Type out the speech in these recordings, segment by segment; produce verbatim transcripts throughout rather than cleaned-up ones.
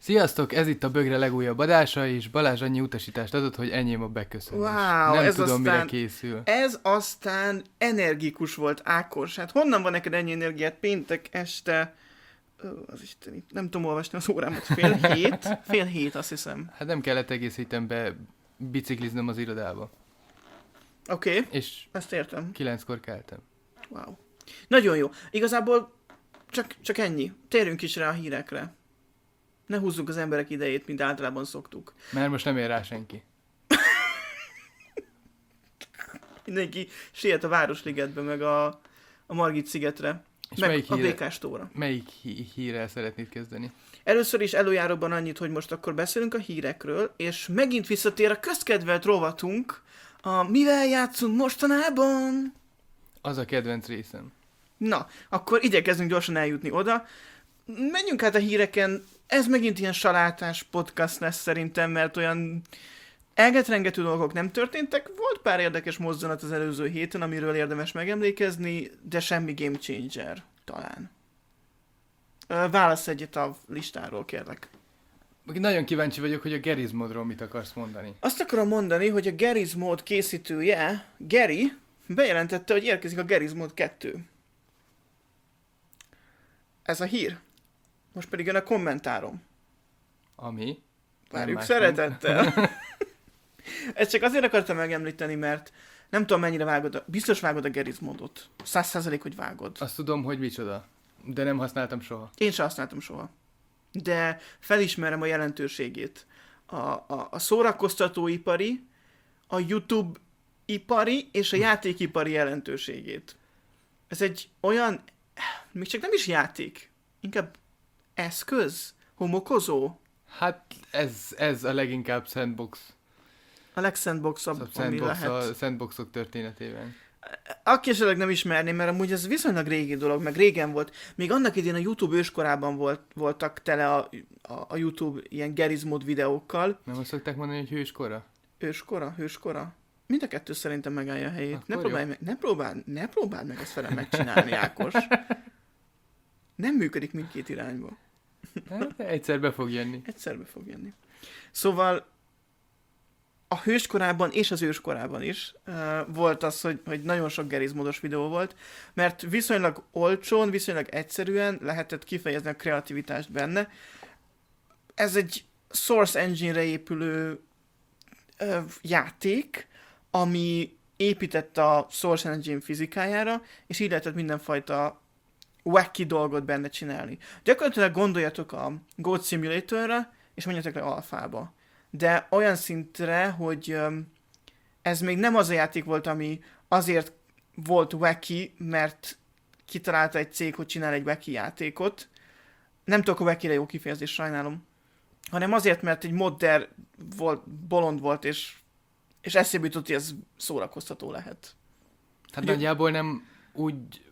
Sziasztok, ez itt a Bögre legújabb adása, és Balázs annyi utasítást adott, hogy enyém a beköszönés. Wow, Nem ez tudom, aztán, mire készül. Ez aztán energikus volt, Ákos. Hát honnan van neked ennyi energiát péntek este? Ó, az Isten, nem tudom olvasni az órámat. Fél hét? Fél hét, azt hiszem. Hát nem kellett egész héten be bicikliznem az irodába. Oké, okay, És ezt értem. kilenckor keltem. Wow. Nagyon jó. Igazából csak, csak ennyi. Térjünk is rá a hírekre. Ne húzzuk az emberek idejét, mint általában szoktuk. Mert most nem ér rá senki. Mindenki siet a Városligetbe, meg a, a Margit szigetre. És meg melyik a híre, Békástóra. Melyik hí- hírrel szeretnéd kezdeni? Először is előjáróban annyit, hogy most akkor beszélünk a hírekről, és megint visszatér a közkedvelt rovatunk, a Mivel játszunk mostanában? Az a kedvenc részem. Na, akkor igyekezzünk gyorsan eljutni oda. Menjünk át a híreken, ez megint ilyen salátás podcast lesz szerintem, mert olyan elgetrengető dolgok nem történtek. Volt pár érdekes mozzanat az előző héten, amiről érdemes megemlékezni, de semmi game changer, talán. Válasz egyet a listáról, kérlek. Nagyon kíváncsi vagyok, hogy a Garry's Modról mit akarsz mondani. Azt akarom mondani, hogy a Garry's Mod készítője, Gary, bejelentette, hogy érkezik a Garry's Mod kettő. Ez a hír. Most pedig jön a kommentárom. Ami? Várjuk szeretettel. Ezt csak azért akartam megemlíteni, mert nem tudom mennyire vágod, a, biztos vágod a Garry's Modot. Száz százalék, hogy vágod. Azt tudom, hogy micsoda. De nem használtam soha. Én sem használtam soha. De felismerem a jelentőségét. A, a, a szórakoztatóipari, a YouTube ipari és a játékipari jelentőségét. Ez egy olyan, még csak nem is játék, inkább eszköz, homokozó. Hát ez, ez a leginkább sandbox. A legszandboxabb, A ami sandbox, lehet. a sandboxok történetében. Aki esetleg nem ismerné, mert amúgy ez viszonylag régi dolog, meg régen volt. Még annak idén a YouTube őskorában volt, voltak tele a, a, a YouTube ilyen Garry's Mod videókkal. Nem azt szokták mondani, hogy hőskora? Őskora, hőskora. Mind a kettő szerintem megállja a helyét. Akkor Ne jó. próbálj, meg, ne, próbáld, ne próbáld meg ezt velem megcsinálni, Ákos. Nem működik mindkét irányba. Hát, egyszer be fog jönni. Egyszerbe fog jönni. Szóval a hőskorában és az őskorában is uh, volt az, hogy, hogy nagyon sok Garry's Modos videó volt, mert viszonylag olcsón, viszonylag egyszerűen lehetett kifejezni a kreativitást benne. Ez egy Source Engine-re épülő uh, játék, ami épített a Source Engine fizikájára, és így lehetett mindenfajta wacky dolgot benne csinálni. Gyakorlatilag gondoljatok a Goat Simulatorra, és menjetek le alfába. De olyan szintre, hogy um, ez még nem az a játék volt, ami azért volt wacky, mert kitalálta egy cég, hogy csinál egy wacky játékot. Nem tudok a wacky-re jó kifejezés, sajnálom. Hanem azért, mert egy modder volt, bolond volt, és, és eszébe jutott, hogy ez szórakoztató lehet. Hát Ugye- nagyjából nem úgy,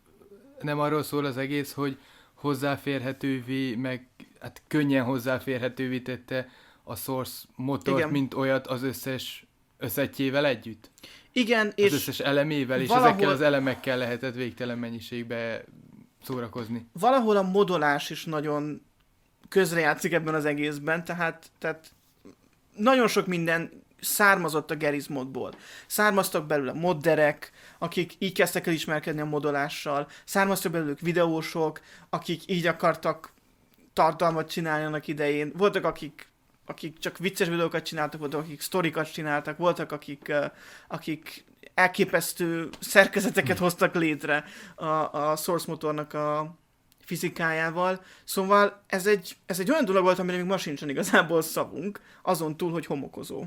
nem arról szól az egész, hogy hozzáférhetővé, meg hát könnyen hozzáférhetővé tette a Source motort, Igen. mint olyat az összes összetjével együtt. Igen, Az és összes elemével, és valahol- ezekkel az elemekkel lehetett végtelen mennyiségbe szórakozni. valahol a modolás is nagyon közrejátszik ebben az egészben, tehát, tehát nagyon sok minden származott a Garry's Modból. Származtak belőle modderek, akik így kezdtek el ismerkedni a modolással, származtak belőlük videósok, akik így akartak tartalmat csinálni annak idején, voltak akik, akik csak vicces videókat csináltak, voltak akik sztorikat csináltak, voltak akik, uh, akik elképesztő szerkezeteket hoztak létre a, a Source motornak a fizikájával. Szóval ez egy, ez egy olyan dolog volt, amire még ma sincsen igazából szavunk, azon túl, hogy homokozó.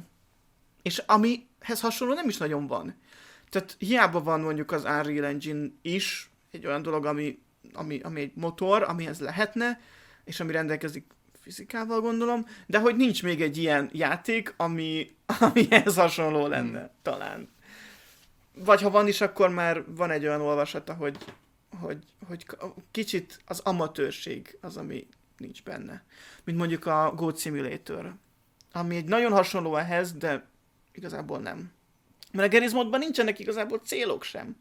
És amihez hasonló nem is nagyon van. Tehát hiába van mondjuk az Unreal Engine is, egy olyan dolog, ami, ami, ami egy motor, amihez lehetne, és ami rendelkezik fizikával, gondolom, de hogy nincs még egy ilyen játék, ami, amihez hasonló lenne, hmm. talán. Vagy ha van is, akkor már van egy olyan olvasata, hogy, hogy, hogy kicsit az amatőrség az, ami nincs benne. Mint mondjuk a Goat Simulator, ami egy nagyon hasonló ehhez, de igazából nem. Mert a Garry's Modban nincsenek igazából célok sem.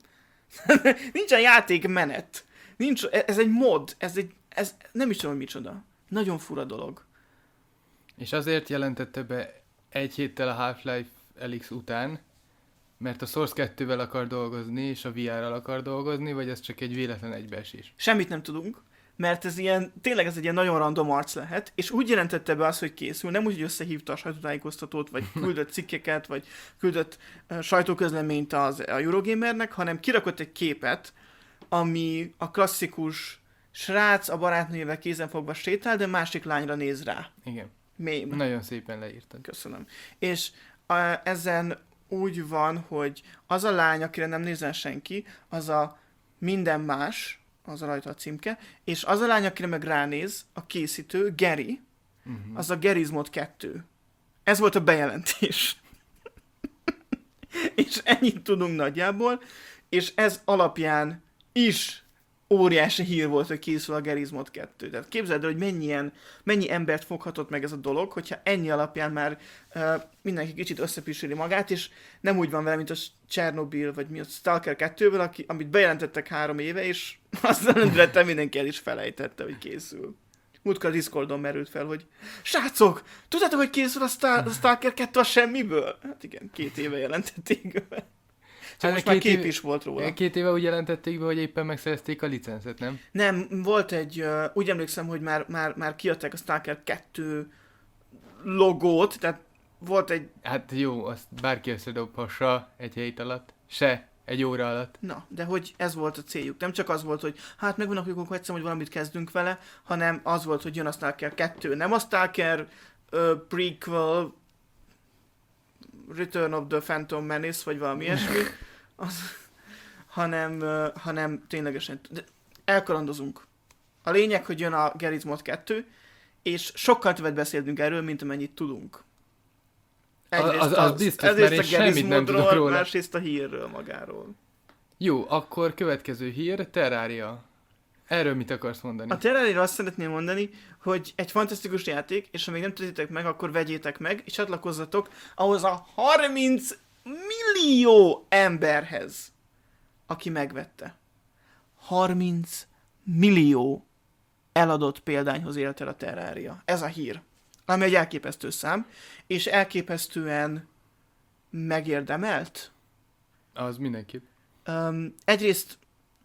Nincsen játékmenet. Nincs, ez egy mod, ez egy, ez nem is tudom, hogy micsoda. Nagyon fura dolog. És azért jelentette be egy héttel a Half-Life Alyx után, mert a Source kettővel akar dolgozni, és a vé er-rel akar dolgozni, vagy ez csak egy véletlen egybeesés? Semmit nem tudunk, mert ez ilyen, tényleg ez egy ilyen nagyon random arc lehet, és úgy jelentette be azt, hogy készül, nem úgy, hogy összehívta a sajtótájékoztatót, vagy küldött cikkeket, vagy küldött uh, sajtóközleményt az, a Eurogamernek, hanem kirakott egy képet, ami a klasszikus srác a barátnőjével kézenfogva sétál, de másik lányra néz rá. Igen. Mém. Nagyon szépen leírtad. Köszönöm. És a, ezen úgy van, hogy az a lány, akire nem nézzen senki, az a minden más, az a rajta a címke, és az a lány, akire meg ránéz, a készítő, Gary, uh-huh. az a Gerizmod kettő. Ez volt a bejelentés. És ennyit tudunk nagyjából, és ez alapján is óriási hír volt, hogy készül a Gerizmod kettő. Tehát képzeld el, hogy mennyien, mennyi embert foghatott meg ez a dolog, hogyha ennyi alapján már uh, mindenki kicsit összepisíli magát, és nem úgy van vele, mint a Chernobyl, vagy mi a Stalker kettővel, aki, amit bejelentettek három éve, és aztán rendületlen mindenki el is felejtette, hogy készül. Múltkor a Discordon merült fel, hogy srácok, tudjátok, hogy készül a, Star- a Stalker kettő a semmiből? Hát igen, két éve jelentették be. Csak most már kép is volt róla. Két éve úgy jelentették be, hogy éppen megszerezték a licencet, nem? Nem, volt egy, uh, úgy emlékszem, hogy már, már, már kiadták a Stalker kettő logót, tehát volt egy... Hát jó, azt bárki összedobhassa egy hét alatt, se egy óra alatt. Na, de hogy ez volt a céljuk. Nem csak az volt, hogy hát megvannak jók, egyszer, hogy valamit kezdünk vele, hanem az volt, hogy jön a Stalker kettő. Nem a Stalker uh, prequel, Return of the Phantom Menace, vagy valami ilyesmi, az, hanem, uh, hanem ténylegesen de elkalandozunk. A lényeg, hogy jön a Gerizmod kettő, és sokkal többet beszélünk erről, mint amennyit tudunk. Egyrészt az, az, az biztos, mert én semmit nem tudok róla. Másrészt a hírről magáról. Jó, akkor következő hír, Terraria. Erről mit akarsz mondani? A Terraria azt szeretném mondani, hogy egy fantasztikus játék, és ha még nem tudjátok meg, akkor vegyétek meg, és csatlakozzatok ahhoz a harminc millió emberhez, aki megvette. harminc millió eladott példányhoz élt el a Terraria. Ez a hír. Ami egy elképesztő szám, és elképesztően megérdemelt. Az mindenképp. Um, egyrészt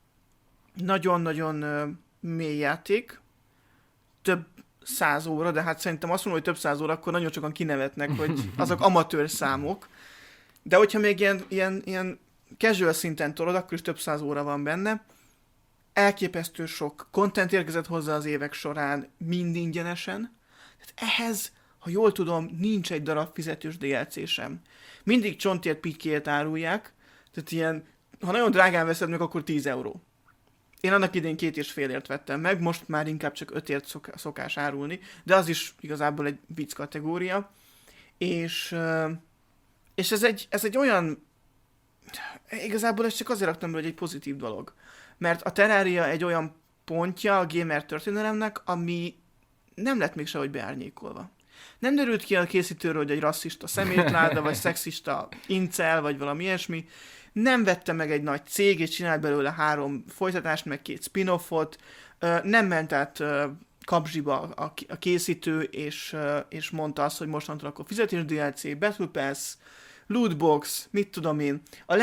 nagyon-nagyon uh, mély játék, több száz óra, de hát szerintem azt mondom, hogy több száz óra, akkor nagyon sokan kinevetnek, hogy azok amatőr számok. De hogyha még ilyen, ilyen, ilyen casual szinten tolod, akkor is több száz óra van benne. Elképesztő sok content érkezett hozzá az évek során, mind ingyenesen. Tehát ehhez, ha jól tudom, nincs egy darab fizetős dé el cé sem. Mindig csontért pikét árulják, tehát ilyen, ha nagyon drágán veszed meg, akkor tíz euró. Én annak idén két és félért vettem meg, most már inkább csak ötért szok- szokás árulni, de az is igazából egy vicc kategória. És, és ez, egy, ez egy olyan, igazából ezt csak azért raktam be, hogy egy pozitív dolog. Mert a Terraria egy olyan pontja a gamer történelemnek, ami nem lett még sehogy beárnyékolva. Nem derült ki a készítőről, hogy egy rasszista szemétláda, vagy szexista incel, vagy valami ilyesmi. Nem vette meg egy nagy cég, és csinált belőle három folytatást, meg két spin-offot. Nem ment át kapzsiba a készítő, és, és mondta azt, hogy mostantól akkor fizetés dé el cé, Battle Pass, Lootbox, mit tudom én. A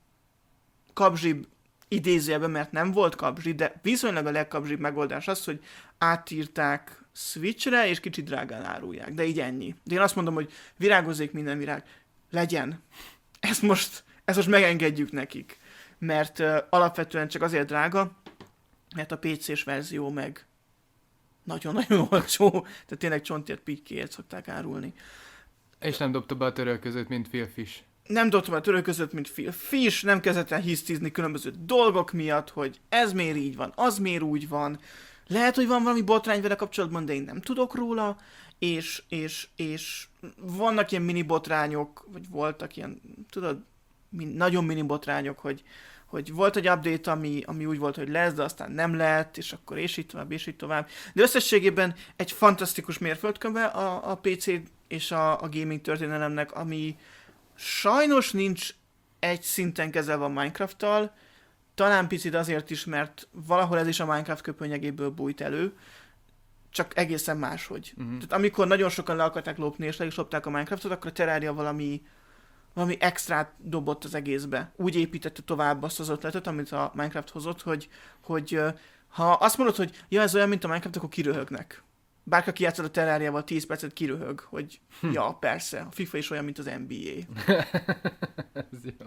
legkapzsibb idézőjelben, mert nem volt kapzsi, de viszonylag a legkapzsibb megoldás az, hogy átírták Switchre, és kicsit drágán árulják. De így ennyi. De én azt mondom, hogy virágozzék minden virág. Legyen. Ezt most, ezt most megengedjük nekik. Mert uh, alapvetően csak azért drága, mert a pé cés verzió meg nagyon-nagyon olcsó. Tehát tényleg csontért pitykéért szokták árulni. És nem dobta be a török között, mint Phil Fish. Nem dobtam a török között, mint Phil Fish, nem kezdett el hisztizni különböző dolgok miatt, hogy ez miért így van, az miért úgy van. Lehet, hogy van valami botrány vele kapcsolatban, de én nem tudok róla, és, és, és vannak ilyen mini botrányok, vagy voltak ilyen, tudod, min, nagyon mini botrányok, hogy, hogy volt egy update, ami, ami úgy volt, hogy lesz, de aztán nem lett, és akkor és így tovább, és így tovább. De összességében egy fantasztikus mérföldköve a, a pé cé és a, a gaming történelemnek, ami sajnos nincs egy szinten kezelve a Minecraft-tal, talán picit azért is, mert valahol ez is a Minecraft köpönyegéből bújt elő. csak egészen máshogy. Uh-huh. Tehát amikor nagyon sokan le akarták lopni, és le is lopták a Minecraftot, akkor a Terraria valami, valami extrát dobott az egészbe. Úgy építette tovább azt az ötletet, amit a Minecraft hozott, hogy, hogy ha azt mondod, hogy ja, ez olyan, mint a Minecraft, akkor kiröhögnek. Bárki, aki játszott a Terrariával tíz percet, kiröhög, hogy hm. ja, persze, a FIFA is olyan, mint az en bé á. Ez jó.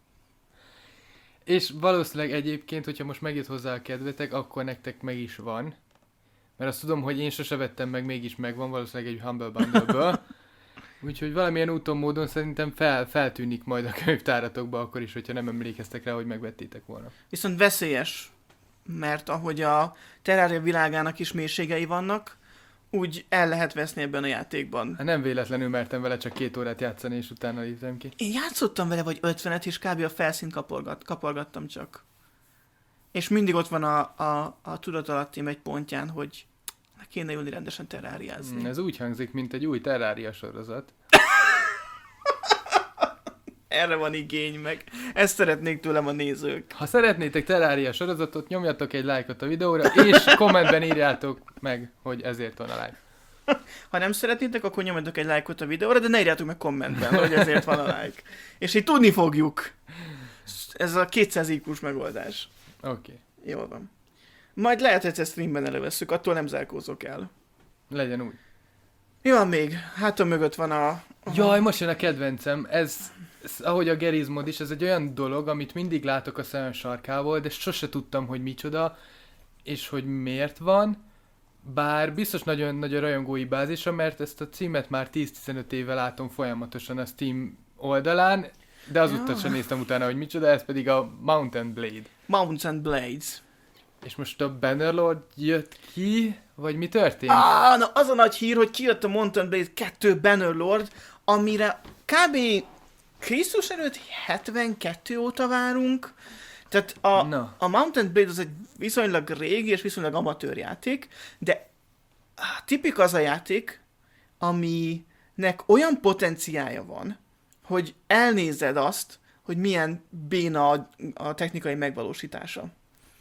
És valószínűleg egyébként, hogyha most megjött hozzá a kedvetek, akkor nektek meg is van. Mert azt tudom, hogy én sose vettem meg, mégis megvan, valószínűleg egy Humble Bundle-ből. Úgyhogy valamilyen úton, módon szerintem fel, feltűnik majd a könyvtáratokba akkor is, hogyha nem emlékeztek rá, hogy megvettétek volna. Viszont veszélyes, mert ahogy a Terraria világának is mélységei vannak, úgy el lehet veszni ebben a játékban. Hát nem véletlenül mertem vele csak két órát játszani, és utána léptem ki. Én játszottam vele vagy ötvenet, és kb. A felszínt kaporgat, kaporgattam csak. És mindig ott van a, a, a tudatalattim egy pontján, hogy kéne ülni rendesen terráriázni. Mm, ez úgy hangzik, mint egy új Terraria sorozat. Erre van igény meg. Ezt szeretnék tőlem a nézők. Ha szeretnétek Terraria sorozatot, nyomjatok egy lájkot a videóra, és kommentben írjátok meg, hogy ezért van a like. Ha nem szeretnétek, akkor nyomjatok egy lájkot a videóra, de ne írjátok meg kommentben, hogy ezért van a like. És így tudni fogjuk. Ez a kétszáz í kús megoldás. Oké. Okay. Jól van. Majd lehet, hogy ezt streamben elővesszük, attól nem zárkózok el. Legyen úgy. Mi van még? Hátam mögött van a... a... Jaj, most jön a kedvencem. Ez, ez, ahogy a gerizmod is, ez egy olyan dolog, amit mindig látok a szemem sarkával, de sose tudtam, hogy micsoda, és hogy miért van. Bár biztos nagyon nagy a rajongói bázisa, mert ezt a címet már tíz-tizenöt éve látom folyamatosan a Steam oldalán, de azóta ja. sem néztem utána, hogy micsoda, ez pedig a Mount and Blade. Mount and Blades. És most a Bannerlord jött ki, vagy mi történt? Ah, na az a nagy hír, hogy kijött a Mount and Blade kettő Bannerlord, amire kb. Krisztus előtt hetvenkettő óta várunk. Tehát a, no. a Mount and Blade az egy viszonylag régi és viszonylag amatőr játék, de tipik az a játék, aminek olyan potenciálja van, hogy elnézed azt, hogy milyen béna a, a technikai megvalósítása.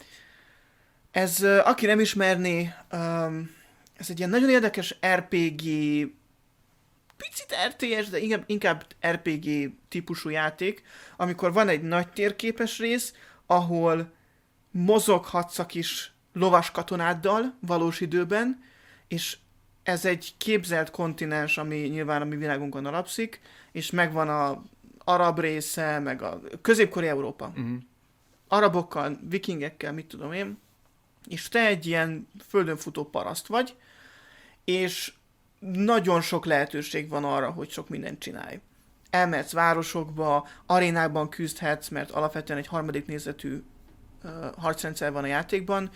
Ez, aki nem ismerné, ez egy ilyen nagyon érdekes er pé gé, picit er té es, de inkább, inkább er pé gé típusú játék, amikor van egy nagy térképes rész, ahol mozoghatsz a kis lovas katonáddal valós időben, és ez egy képzelt kontinens, ami nyilván a mi világunkon alapszik, és megvan a arab része, meg a középkori Európa. Uh-huh. Arabokkal, vikingekkel, mit tudom én, és te egy ilyen földön futó paraszt vagy, és nagyon sok lehetőség van arra, hogy sok mindent csinálj. Elmehetsz városokba, arénákban küzdhetsz, mert alapvetően egy harmadik nézetű uh, harcrendszer van a játékban.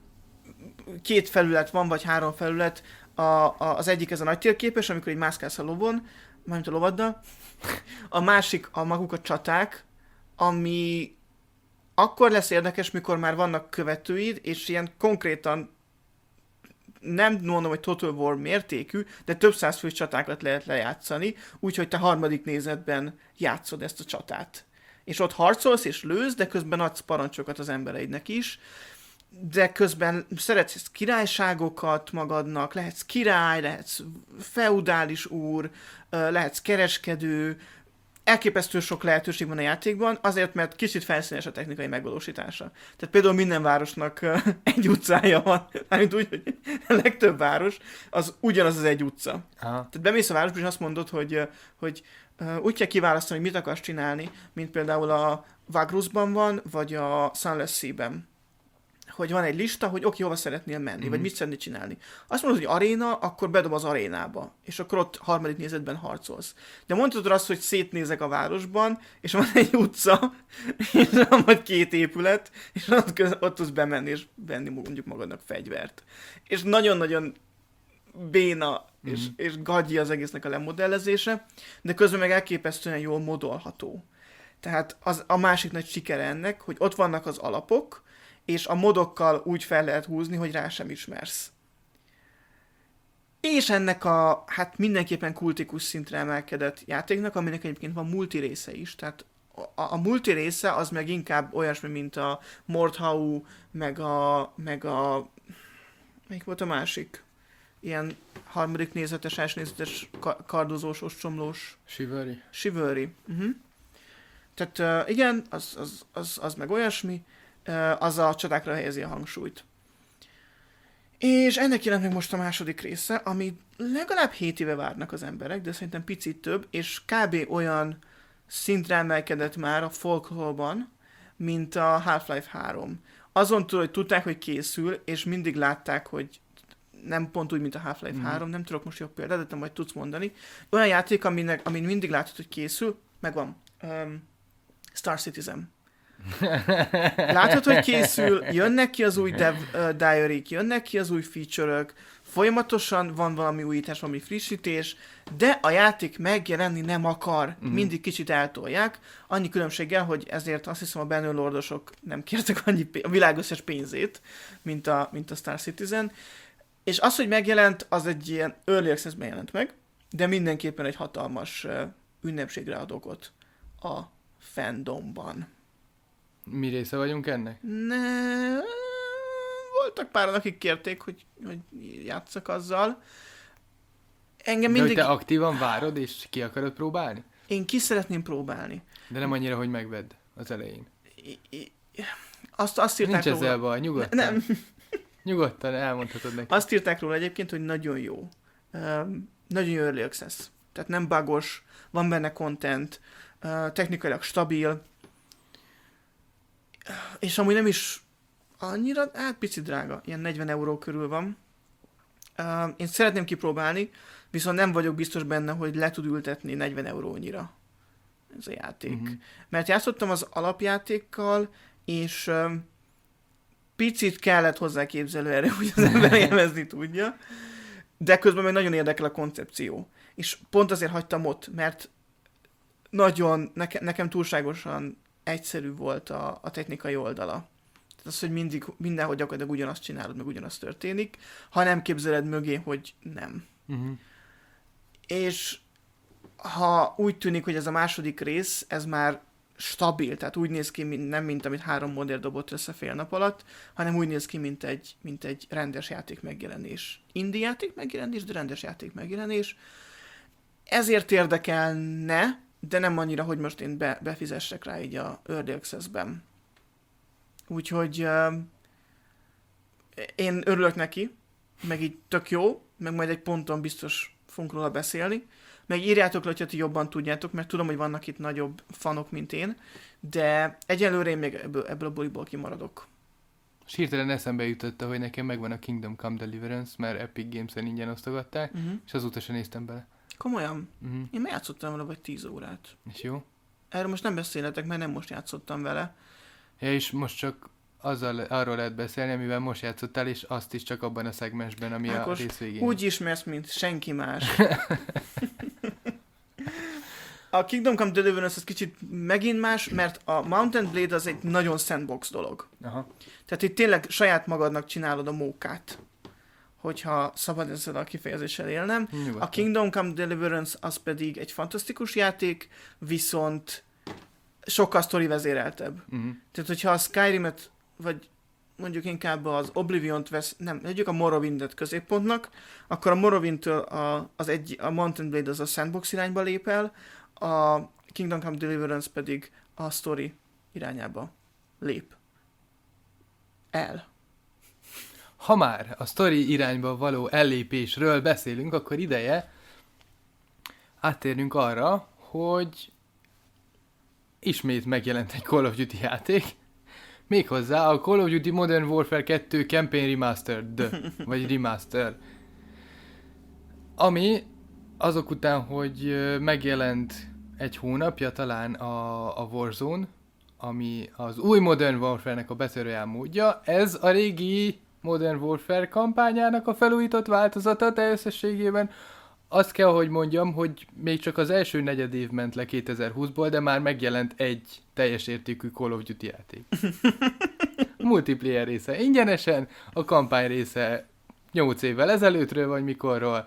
Két felület van, vagy három felület. A, a, az egyik ez a nagy térképes, amikor így mászkálsz a lovon, mármint a lovaddal. A másik a maguk a csaták, ami akkor lesz érdekes, mikor már vannak követőid, és ilyen konkrétan nem mondom, hogy Total War mértékű, de több száz fős csatákat lehet lejátszani, úgyhogy te harmadik nézetben játszod ezt a csatát. És ott harcolsz és lősz, de közben adsz parancsokat az embereidnek is, de közben szeretsz királyságokat magadnak, lehetsz király, lehetsz feudális úr, lehetsz kereskedő, elképesztő sok lehetőség van a játékban, azért, mert kicsit felszínes a technikai megvalósítása. Tehát például minden városnak egy utcája van, mármint úgy, hogy a legtöbb város, az ugyanaz az egy utca. Aha. Tehát bemész a városba, és azt mondod, hogy, hogy úgy kell kiválasztani, hogy mit akarsz csinálni, mint például a Vagrusban van, vagy a Sunless Sea-ben. Hogy van egy lista, hogy oké, hova szeretnél menni, mm-hmm. vagy mit szeretnél csinálni. Azt mondod, hogy aréna, akkor bedob az arénába, és akkor ott harmadik nézetben harcolsz. De mondhatod azt, hogy szétnézek a városban, és van egy utca, és van majd két épület, és ott, köz, ott tudsz bemenni, és venni mondjuk magadnak fegyvert. És nagyon-nagyon béna, mm-hmm. és, és gagyi az egésznek a lemodellezése, de közben meg elképesztően jól modolható. Tehát az a másik nagy sikere ennek, hogy ott vannak az alapok, és a modokkal úgy fel lehet húzni, hogy rá sem ismersz. És ennek a, hát mindenképpen kultikus szintre emelkedett játéknak, aminek egyébként van multi része is, tehát a, a multi része az meg inkább olyasmi, mint a Mordhau, meg a, meg a, melyik volt a másik? ilyen harmadik nézetes, első nézetes ka- kardozós, ostromlós. Chivalry. Chivalry. Uh-huh. Tehát uh, igen, az, az, az, az meg olyasmi, uh, az a csatákra helyezi a hangsúlyt. És ennek jelent meg most a második része, ami legalább hét éve várnak az emberek, de szerintem picit több, és kb. Olyan szintre emelkedett már a folklore-ban, mint a Half-Life három. Azon túl, hogy tudták, hogy készül, és mindig látták, hogy nem pont úgy, mint a Half-Life mm. három, nem tudok most jobb példát, de te majd tudsz mondani. Olyan játék, aminek, amin mindig látod, hogy készül, megvan. Um, Star Citizen. Látod, hogy készül, jönnek ki az új dev uh, diary-k, jönnek ki az új feature-ök, folyamatosan van valami újítás, valami frissítés, de a játék megjelenni nem akar, mm. mindig kicsit eltolják, annyi különbséggel, hogy ezért azt hiszem a Bannerlordosok nem kértek annyi pé- a világ összes pénzét, mint a, mint a Star Citizen, és az, hogy megjelent, az egy ilyen early access-ben jelent meg, de mindenképpen egy hatalmas uh, ünnepségre ad okot a fandomban. Mi része vagyunk ennek? Ne, voltak páran, akik kérték, hogy, hogy játsszak azzal. Engem de mindig... hogy te aktívan várod, és ki akarod próbálni? Én ki szeretném próbálni. De nem annyira, hogy megvedd az elején. I, I, azt, azt írták Nincs róla... ezzel baj, nyugodtan. Ne, nem. Nyugodtan elmondhatod neki. Azt írták róla egyébként, hogy nagyon jó. Um, nagyon jó early access. Tehát nem bugos, van benne content, uh, technikailag stabil, és amúgy nem is annyira, hát picit drága, ilyen negyven euró körül van. Uh, én szeretném kipróbálni, viszont nem vagyok biztos benne, hogy le tud ültetni negyven eurónyira ez a játék. Uh-huh. Mert játszottam az alapjátékkal, és uh, picit kellett hozzá képzelőerő, hogy az ember élvezni tudja, de közben meg nagyon érdekel a koncepció. És pont azért hagytam ott, mert nagyon, neke, nekem túlságosan egyszerű volt a, a technikai oldala. Tehát az, hogy mindig, mindenhogy gyakorlatilag ugyanazt csinálod, meg ugyanazt történik, ha nem képzeled mögé, hogy nem. Uh-huh. És ha úgy tűnik, hogy ez a második rész, ez már stabil, tehát úgy néz ki, mint, nem mint amit három modell dobott össze fél nap alatt, hanem úgy néz ki, mint egy, mint egy rendes játék megjelenés. Indie játék megjelenés, de rendes játék megjelenés. Ezért érdekelne, de nem annyira, hogy most én be, befizessek rá így a Early Access-ben. Úgyhogy uh, én örülök neki, meg így tök jó, meg majd egy ponton biztos fogunk róla beszélni. Meg írjátok le, hogyha ti jobban tudjátok, mert tudom, hogy vannak itt nagyobb fanok, mint én, de egyelőre én még ebből, ebből a buliból kimaradok. És hirtelen eszembe jutotta, hogy nekem megvan a Kingdom Come Deliverance, mert Epic Games-en ingyen osztogatták, uh-huh. és azóta sem néztem bele. Komolyan? Uh-huh. Én már játszottam vele vagy tíz órát. És jó? Erről most nem beszélhetek, mert nem most játszottam vele. Ja, és most csak azzal, arról lehet beszélni, amivel most játszottál, és azt is csak abban a szegmensben, ami Ákos, a rész végén. Úgy ismersz, mint senki más. A Kingdom Come Deliverance az kicsit megint más, mert a Mount and Blade az egy nagyon sandbox dolog. Aha. Tehát itt tényleg saját magadnak csinálod a mókát, hogyha szabad ezzel a kifejezéssel élnem. Nyugodtan. A Kingdom Come Deliverance az pedig egy fantasztikus játék, viszont sokkal sztori vezéreltebb. Uh-huh. Tehát, hogyha a Skyrim-et, vagy mondjuk inkább az Oblivion-t vesz, nem, mondjuk a Morrowindet középpontnak, akkor a Morrowind-től a, az egy, a Mount and Blade az a sandbox irányba lép el, a Kingdom Come Deliverance pedig a story irányába lép el. Ha már a story irányba való ellépésről beszélünk, akkor ideje áttérnünk arra, hogy ismét megjelent egy Call of Duty játék, méghozzá a Call of Duty Modern Warfare kettő Campaign Remastered, vagy Remaster, ami azok után, hogy megjelent egy hónapja talán a, a Warzone, ami az új Modern Warfare-nek a Battle Royale módja, ez a régi Modern Warfare kampányának a felújított változata, de összességében azt kell, hogy mondjam, hogy még csak az első negyed év ment le kétezer-húszból, de már megjelent egy teljes értékű Call of Duty játék. A multiplayer része ingyenesen, a kampány része nyolc évvel ezelőttről, vagy mikorról,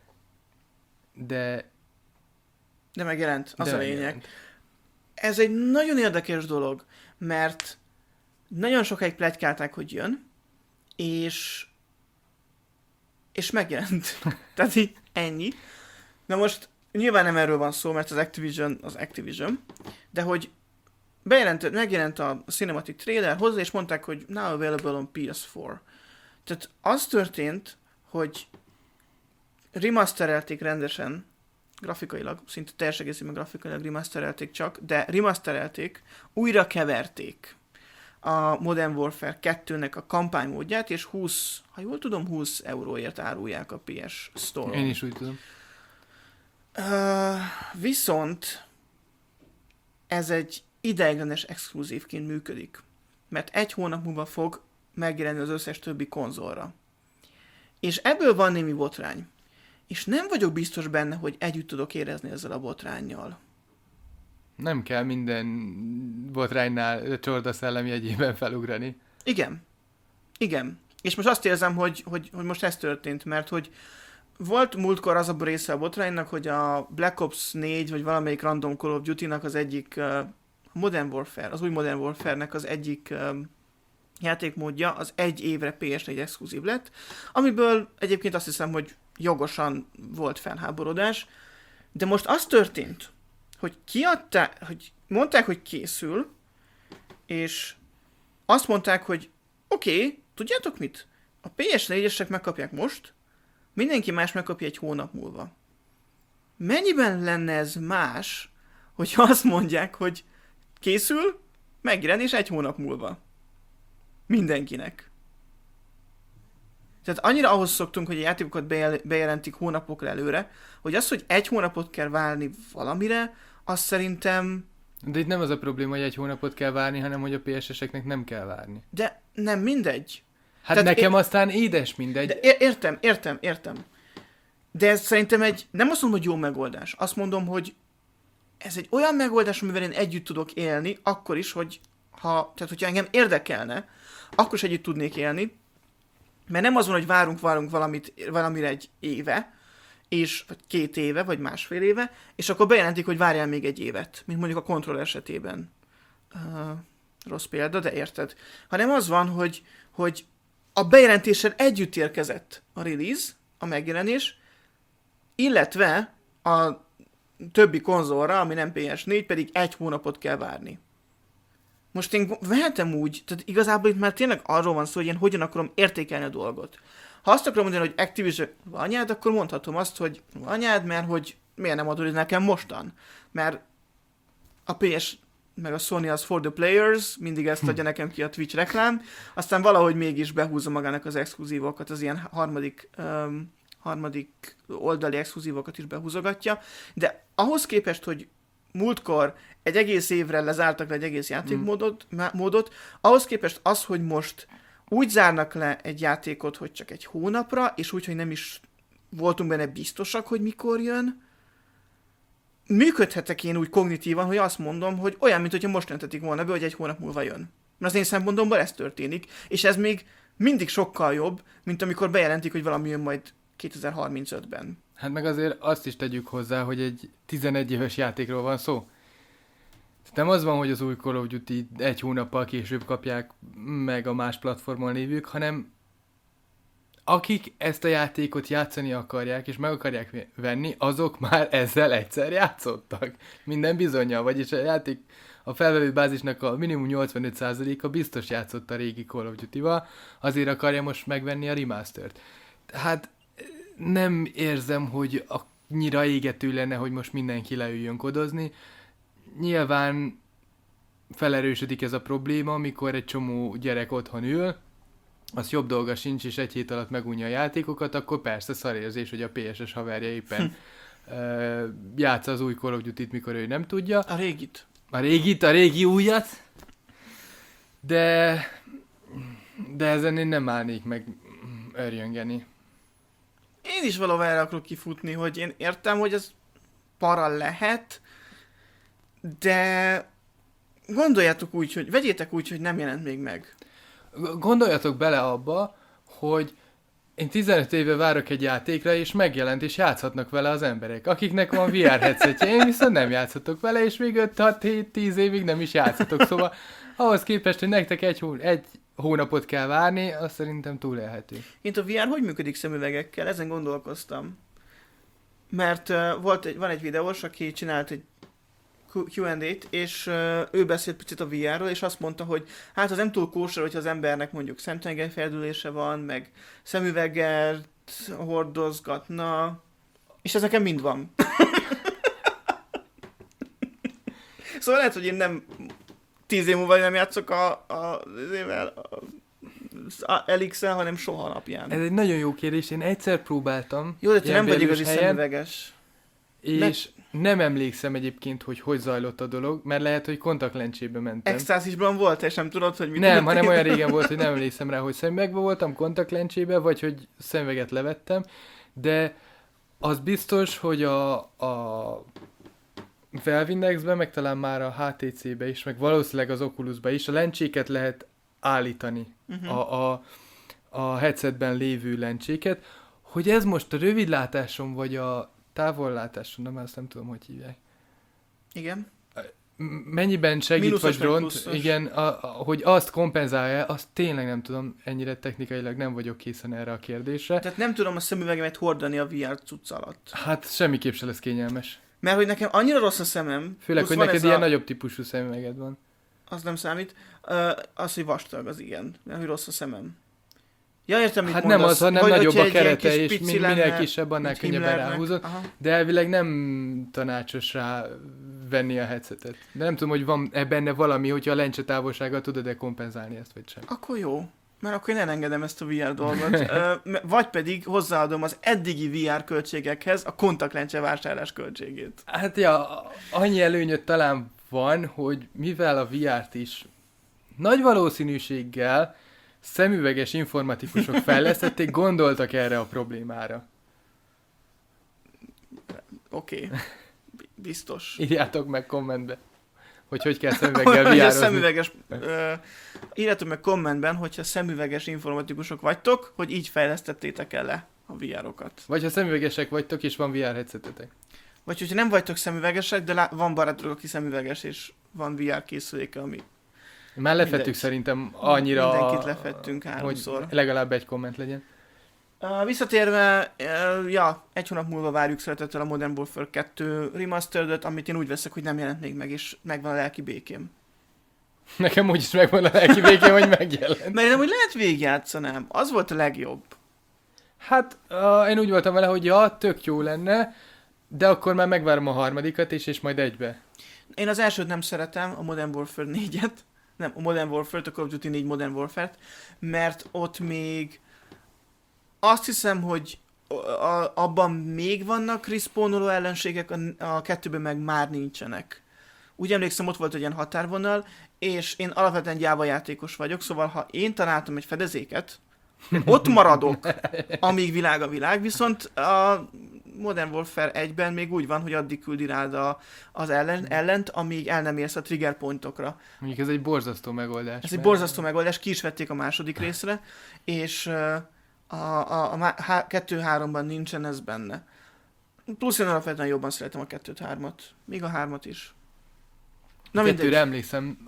de... De megjelent, az de a lényeg. Megjelent. Ez egy nagyon érdekes dolog, mert nagyon sokáig pletykálták, hogy jön, és és megjelent. Tehát így ennyi. Na most nyilván nem erről van szó, mert az Activision az Activision, de hogy bejelent, megjelent a cinematic trailer hozzá, és mondták, hogy now available on P S four. Tehát az történt, hogy remasterelték rendesen, grafikailag, szinte teljes egészében grafikailag remasterelték csak, de remasterelték, újra keverték a Modern Warfare kettőnek a kampánymódját, és húsz, ha jól tudom, húsz euróért árulják a P S Store-on. Én is úgy tudom. Uh, viszont ez egy ideiglenes exkluzívként működik, mert egy hónap múlva fog megjelenni az összes többi konzolra. És ebből van némi botrány. És nem vagyok biztos benne, hogy együtt tudok érezni ezzel a botránnyal. Nem kell minden botránynál csorda szellem jegyében felugrani. Igen. Igen. És most azt érzem, hogy, hogy, hogy most ez történt, mert hogy volt múltkor az a része a botránynak, hogy a Black Ops négy, vagy valamelyik random Call of Duty-nak az egyik uh, Modern Warfare, az új Modern Warfare-nek az egyik um, játékmódja az egy évre P S négy exkluzív lett, amiből egyébként azt hiszem, hogy jogosan volt felháborodás, de most az történt, hogy kiadták, hogy mondták, hogy készül, és azt mondták, hogy oké, okay, tudjátok mit? A P S négyesek megkapják most, mindenki más megkapja egy hónap múlva. Mennyiben lenne ez más, hogyha azt mondják, hogy készül, megjelen és egy hónap múlva? Mindenkinek. Tehát annyira ahhoz szoktunk, hogy a játékokat bejel- bejelentik hónapokra előre, hogy az, hogy egy hónapot kell várni valamire, az szerintem... De itt nem az a probléma, hogy egy hónapot kell várni, hanem hogy a P S-eseknek nem kell várni. De nem mindegy. Hát Tehát nekem ér... aztán édes mindegy. De ér- értem, értem, értem. De ez szerintem egy, nem azt mondom, hogy jó megoldás. Azt mondom, hogy ez egy olyan megoldás, amivel én együtt tudok élni, akkor is, hogy ha, tehát hogyha engem érdekelne, akkor is együtt tudnék élni, mert nem az van, hogy várunk, várunk valamit, valamire egy éve, és, vagy két éve, vagy másfél éve, és akkor bejelentik, hogy várjál még egy évet, mint mondjuk a Control esetében. Uh, rossz példa, de érted. Hanem az van, hogy, hogy a bejelentéssel együtt érkezett a release, a megjelenés, illetve a többi konzolra, ami nem P S négy, pedig egy hónapot kell várni. Most én vehetem úgy, tehát igazából itt már tényleg arról van szó, hogy én hogyan akarom értékelni a dolgot. Ha azt akarom mondani, hogy Activision anyád, akkor mondhatom azt, hogy anyád, mert hogy miért nem adod nekem mostan? Mert a P S meg a Sony az for the players, mindig ezt adja nekem ki a Twitch reklám, aztán valahogy mégis behúzza magának az exkluzívokat, az ilyen harmadik, um, harmadik oldali exkluzívokat is behúzogatja, de ahhoz képest, hogy múltkor egy egész évre lezártak le egy egész játékmódot, mm. módot, ahhoz képest az, hogy most úgy zárnak le egy játékot, hogy csak egy hónapra, és úgy, hogy nem is voltunk benne biztosak, hogy mikor jön, működhetek én úgy kognitívan, hogy azt mondom, hogy olyan, mint hogyha most jelentetik volna be, hogy egy hónap múlva jön. Mert az én szempontomban ez történik, és ez még mindig sokkal jobb, mint amikor bejelentik, hogy valami jön majd kétezer-harmincötben. Hát meg azért azt is tegyük hozzá, hogy egy tizenegy éves játékról van szó. Nem az van, hogy az új Call of Duty egy hónappal később kapják meg a más platformon lévők, hanem akik ezt a játékot játszani akarják, és meg akarják venni, azok már ezzel egyszer játszottak. Minden bizonnyal, vagyis a játék, a felvevő bázisnak a minimum nyolcvanöt százaléka biztos játszott a régi Call of Duty-val, azért akarja most megvenni a remastert. Tehát nem érzem, hogy annyira égető lenne, hogy most mindenki leüljön kodozni. Nyilván felerősödik ez a probléma, amikor egy csomó gyerek otthon ül, az jobb dolga sincs, és egy hét alatt megunja a játékokat, akkor persze szarérzés, hogy a pé es-es haverja éppen uh, játsza az új Call of Duty-t, mikor ő nem tudja. A régit. A régit, a régi újat. De, de ezen én nem állnék meg örjöngeni. Én is valahogy erre akarok kifutni, hogy én értem, hogy ez para lehet, de gondoljátok úgy, hogy vegyétek úgy, hogy nem jelent még meg. Gondoljatok bele abba, hogy én tizenöt éve várok egy játékra, és megjelent, és játszhatnak vele az emberek. Akiknek van vé er headsetje, én viszont nem játszhatok vele, és még öt hat hét tíz évig nem is játszhatok. Szóval ahhoz képest, hogy nektek egy, hó, egy hónapot kell várni, azt szerintem túlélhető. Én a vé er hogy működik szemüvegekkel? Ezen gondolkoztam. Mert uh, volt egy, van egy videós, aki csinált egy kú end á-t, és uh, ő beszélt picit a vé er-ről, és azt mondta, hogy hát az nem túl kóser, hogyha az embernek mondjuk szemtengelyfeldülése van, meg szemüveget hordozgatna, és ez nekem mind van. Szóval lehet, hogy én nem tíz év múlva nem játszok a, a, a, a elix-el, hanem soha napján. Ez egy nagyon jó kérdés, én egyszer próbáltam. Jó, de te nem vagy igazi szemüveges. És ne... nem emlékszem egyébként, hogy hogy zajlott a dolog, mert lehet, hogy kontaktlencsébe mentem. Extázisban volt, és nem tudod, hogy mit Nem, hanem olyan régen volt, hogy nem emlékszem rá, hogy szemüvegben voltam, kontaktlencsébe, vagy hogy szemüveget levettem, de az biztos, hogy a, a Valve Indexben, meg talán már a há té cé-be is, meg valószínűleg az Oculusba is a lencséket lehet állítani, uh-huh. a, a, a headsetben lévő lencséket, hogy ez most a rövidlátáson vagy a távollátáson, nem, azt nem tudom, hogy hívják. Igen. Mennyiben segít Minuszos vagy ront, pluszos. igen, a, a, hogy azt kompenzálja, azt tényleg nem tudom, ennyire technikailag nem vagyok készen erre a kérdésre. Tehát nem tudom a szemüvegemet hordani a vé er cucc alatt. Hát semmiképp se lesz kényelmes. Mert hogy nekem annyira rossz a szemem. Főleg, hogy neked ilyen a... nagyobb típusú szemüveged van. Az nem számít. Uh, az, hogy vastag, az igen. Mert hogy rossz a szemem. Ja, értem, mit hát mondasz. nem az, hanem hogy, nagyobb a kerete, és és min- minél kisebb, annál könnyebben ráhúzod. De elvileg nem tanácsos rá venni a headsetet. De nem tudom, hogy van benne valami, hogyha a lencse távolsággal tudod-e kompenzálni ezt, vagy sem. Akkor jó. Mert akkor én elengedem ezt a vé er dolgot. Vagy pedig hozzáadom az eddigi vé er költségekhez a kontaktlencse vásárlás költségét. Hát ja, annyi előnyöt talán van, hogy mivel a vé er-t is nagy valószínűséggel szemüveges informatikusok fejlesztették, gondoltak erre a problémára. Oké. Okay. Biztos. Írjátok meg kommentbe, hogy hogy kell szemüveggel vé er-ozni. Szemüveges, uh, írjátok meg kommentben, hogyha szemüveges informatikusok vagytok, hogy így fejlesztettétek el le a vé er-okat. Vagy ha szemüvegesek vagytok, és van vé er headsetetek. Vagy hogyha nem vagytok szemüvegesek, de lá- van barátok, aki szemüveges, és van vé er készüléke, ami... Már lefettük mindegy. Szerintem annyira, mindenkit lefettünk háromszor. Hogy legalább egy komment legyen. Uh, visszatérve, uh, ja, egy hónap múlva várjuk szeretettel a Modern Warfare kettő Remastered-öt, amit én úgy veszek, hogy nem jelent még meg, és megvan a lelki békém. Nekem úgyis megvan a lelki békém, hogy megjelent. Mert nem, hogy lehet végigjátszanám. Az volt a legjobb. Hát, uh, én úgy voltam vele, hogy ja, tök jó lenne, de akkor már megvárom a harmadikat is, és majd egybe. Én az elsőt nem szeretem, a Modern Warfare négyet. Nem, a Modern Warfare-t, a Call of Duty négy Modern Warfare-t, mert ott még azt hiszem, hogy a, abban még vannak respawnoló ellenségek, a, a kettőben meg már nincsenek. Úgy emlékszem, ott volt egy ilyen határvonal, és én alapvetően gyáva játékos vagyok, szóval ha én találtam egy fedezéket, én ott maradok, amíg világ a világ, viszont a Modern Warfare egyben még úgy van, hogy addig küldi rád a, az ellen, ellent, amíg el nem érsz a trigger pointokra. Mondjuk ez egy borzasztó megoldás. Ez egy borzasztó megoldás, ki is vették a második részre, és a, a, a, a kettő-háromban nincsen ez benne. Plusz én alapvetően jobban szeretem a kettőt-hármat, még a hármat is. Na kettőre emlékszem.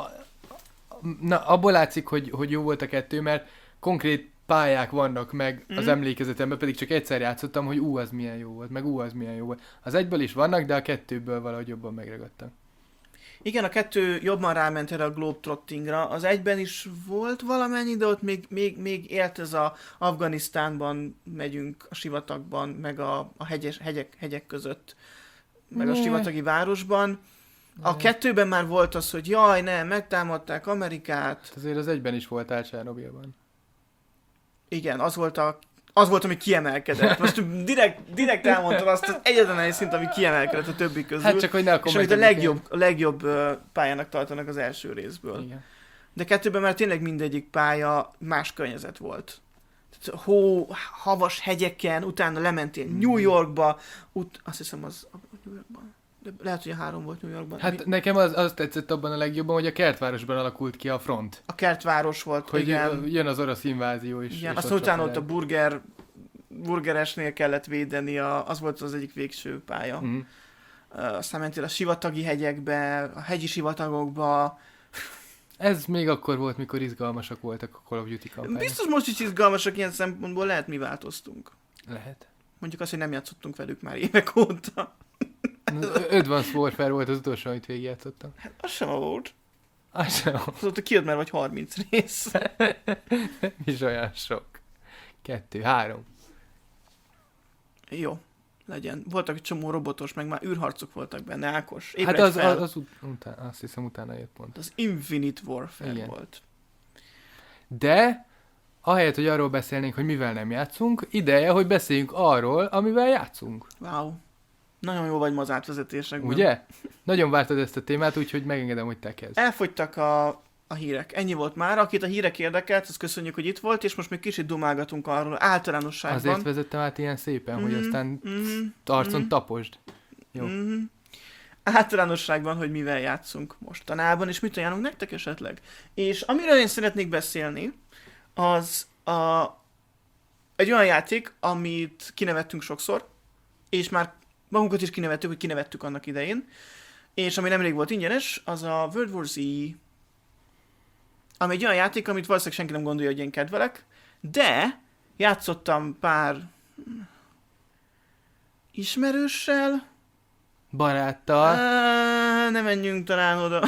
Na, abból látszik, hogy, hogy jó volt a kettő, mert konkrét pályák vannak meg mm. az emlékezetemben, pedig csak egyszer játszottam, hogy ú, az milyen jó volt, meg ú, az milyen jó volt. Az egyből is vannak, de a kettőből valahogy jobban megragadtam. Igen, a kettő jobban ráment erre a globetrottingra. Az egyben is volt valamennyi, de ott még, még, még élt ez a Afganisztánban megyünk, a sivatagban, meg a, a hegyes, hegyek, hegyek között, meg ne. a sivatagi városban. A ne. kettőben már volt az, hogy jaj, nem, megtámadták Amerikát. Azért az egyben is voltál Csernobilban. Igen, az volt, a, az volt, ami kiemelkedett. Most direkt, direkt elmondtam azt, az egyetlen egy szint, ami kiemelkedett a többi közül. Hát csak, hogy ne a és amit a legjobb, a legjobb pályának tartanak az első részből. Igen. De kettőben már tényleg mindegyik pálya más környezet volt. Tehát hó, havas hegyeken, utána lementél mm. New Yorkba, ut- azt hiszem az New Yorkban. De lehet, hogy a három volt New Yorkban. Hát Mi? nekem az, az tetszett abban a legjobban, hogy a kertvárosban alakult ki a front. A kertváros volt, hogy igen. jön az orosz invázió is. Igen, aztán utána ott a burger, burgeresnél kellett védeni, a, az volt az egyik végső pálya. Mm. Uh, aztán mentél a sivatagi hegyekbe, a hegyi sivatagokba. Ez még akkor volt, mikor izgalmasak voltak a Call of Duty kampányok. Biztos most is izgalmasak ilyen szempontból, lehet mi változtunk. Lehet. Mondjuk azt, hogy nem játszottunk velük már évek óta. Advanced Warfare volt az utolsó, amit végigjátszottam. Hát az sem a volt. Az sem. Azóta kijött már vagy harminc rész. És olyan sok. Kettő, három. Jó, legyen. Voltak egy csomó robotos, meg már űrharcok voltak benne, Ákos. Ébredj Hát az, fel. az, az ut- után, azt hiszem utána jött pont. Az Infinite Warfare Igen. volt. De, ahelyett, hogy arról beszélnénk, hogy mivel nem játszunk, ideje, hogy beszéljünk arról, amivel játszunk. Wow. Nagyon jó vagy ma az átvezetésekben. Ugye? Nagyon vártad ezt a témát, úgyhogy megengedem, hogy te kezd. Elfogytak a, a hírek. Ennyi volt már. Akit a hírek érdekelt, azt köszönjük, hogy itt volt, és most még kicsit dumálgatunk arról általánosságban. Azért vezettem át ilyen szépen, hogy Mhm, aztán mhm, arcon mhm. taposd. Jó. Mhm. Általánosságban, hogy mivel játszunk mostanában, és mit ajánlunk nektek esetleg. És amiről én szeretnék beszélni, az a, egy olyan játék, amit kinevettünk sokszor, és már magunkat is kinevettük, hogy kinevettük annak idején, és ami nemrég volt ingyenes, az a World War Z, ami egy olyan játék, amit valószínűleg senki nem gondolja, hogy én kedvelek, de játszottam pár ismerőssel, Baráttal. Á, ne menjünk talán oda.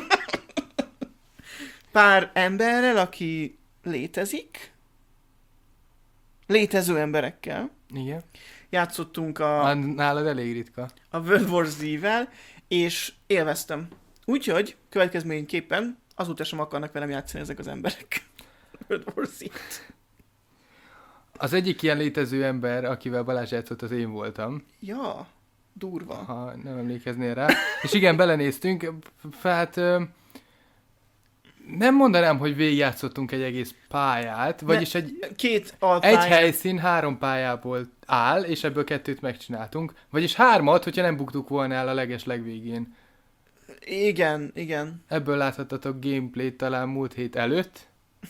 Pár emberrel, aki létezik, létező emberekkel. Igen. Játszottunk a, Már nálad elég ritka. a World War Z-vel, és élveztem. Úgyhogy következményképpen azóta sem akarnak velem játszani ezek az emberek. World War Z-t. Az egyik ilyen létező ember, akivel Balázs játszott, az én voltam, Ja, durva. ha nem emlékeznél rá. És igen, belenéztünk, hát ö, nem mondanám, hogy végigjátszottunk egy egész pályát, vagyis egy, Két alpály. egy helyszín három pályából áll, és ebből kettőt megcsináltunk. Vagyis hármat, hogyha nem buktuk volna el a leges legvégén. Igen, igen. Ebből láthattatok gameplayt talán múlt hét előtt.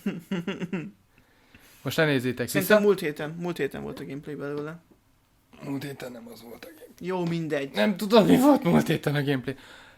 Most ne nézzétek Szerintem vissza. múlt héten, múlt héten volt a gameplay belőle. Múlt héten nem az volt a gameplay. Jó, mindegy. Nem tudom, mi volt múlt héten a gameplay.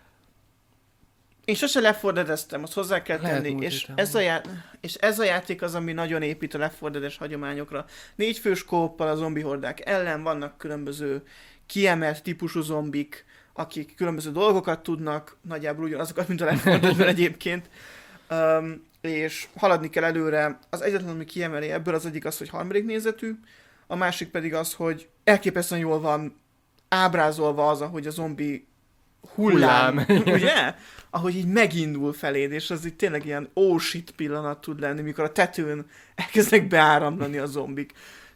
Én sose Left four Dead-eztem, azt hozzá kell Lehet tenni, múlt és héten ez, a já- és ez a játék az, ami nagyon épít a Left four Dead-es hagyományokra. Négy fős kóppal a zombi hordák ellen vannak különböző kiemelt típusú zombik, akik különböző dolgokat tudnak, nagyjából ugyanazokat, mint a Left four Dead-ben egyébként. Um, és haladni kell előre. Az egyetlen, ami kiemeli ebből, az egyik az, hogy harmadik nézetű, a másik pedig az, hogy elképesztően jól van ábrázolva az, ahogy a zombi hullám, Hullám. ugye? Ahogy így megindul feléd, és az így tényleg ilyen oh shit pillanat tud lenni, mikor a tetőn elkezdenek beáramlani a zombik.